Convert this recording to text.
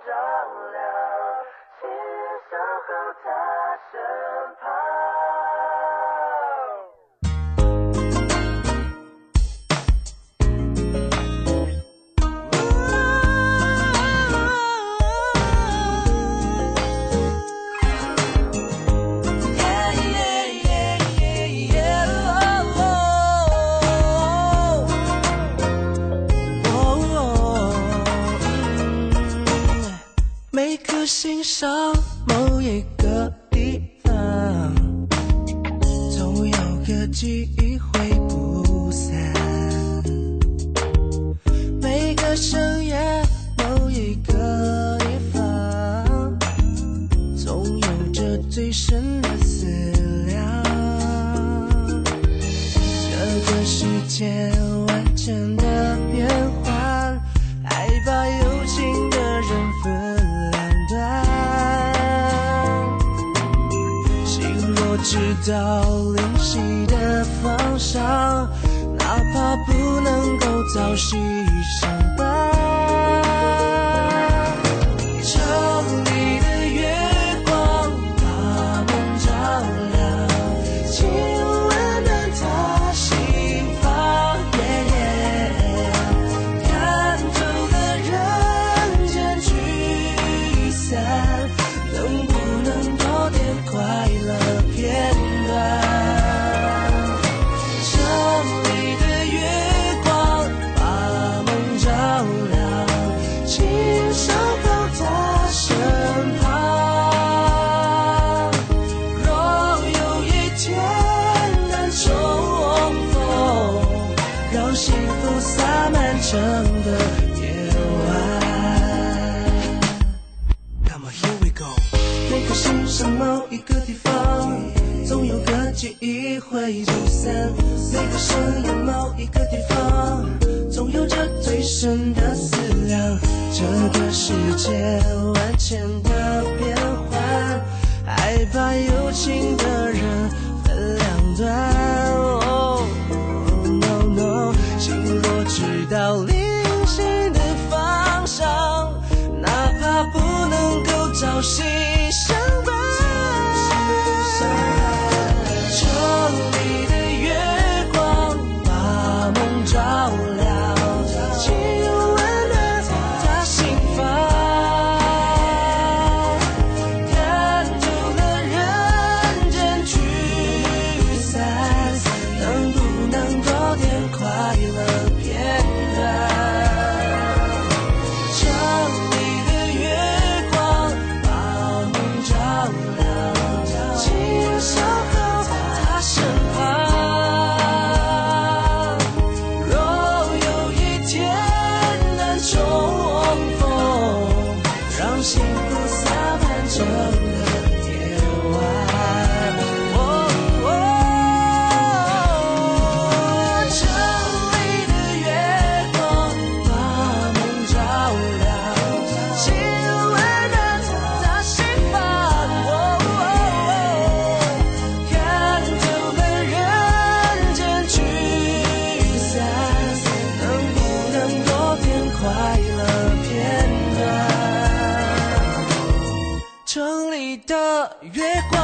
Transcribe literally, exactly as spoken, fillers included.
照亮，请守候他身旁。 每颗心上某一个地方，总有个记忆会不散。每个深夜某一个地方，总有着最深的思量。这个世界万千的变幻，爱把有情的人分知道灵犀的方向，哪怕不能够早夕相伴。城里的月光把梦照亮，请温暖他心房。看透了人间聚散，能不能多点快乐？片段，城里的月光把梦照亮，请守候他身旁。若有一天能重逢，让幸福洒满整个夜晚。Come on, here we go。每颗心上某一个地方，总有个记忆会不散。每个深夜某一个地方，总有着最深的思量。这个世界万千的变幻，爱把有情的人分两端。Oh, no, no， 心若知道灵性的方向，哪怕不能够朝夕相伴。城里的月光把梦照亮，请温暖他心房。看透了人间聚散，能不能多点快乐片段？城里的月光把梦照亮，请守候他身旁。若有一天能重逢，让幸福洒满整个夜晚。哦哦，城里的月光把梦照亮，请温暖他心房。哦哦，看透了人间聚散，能不能多点快乐片段？城里的月光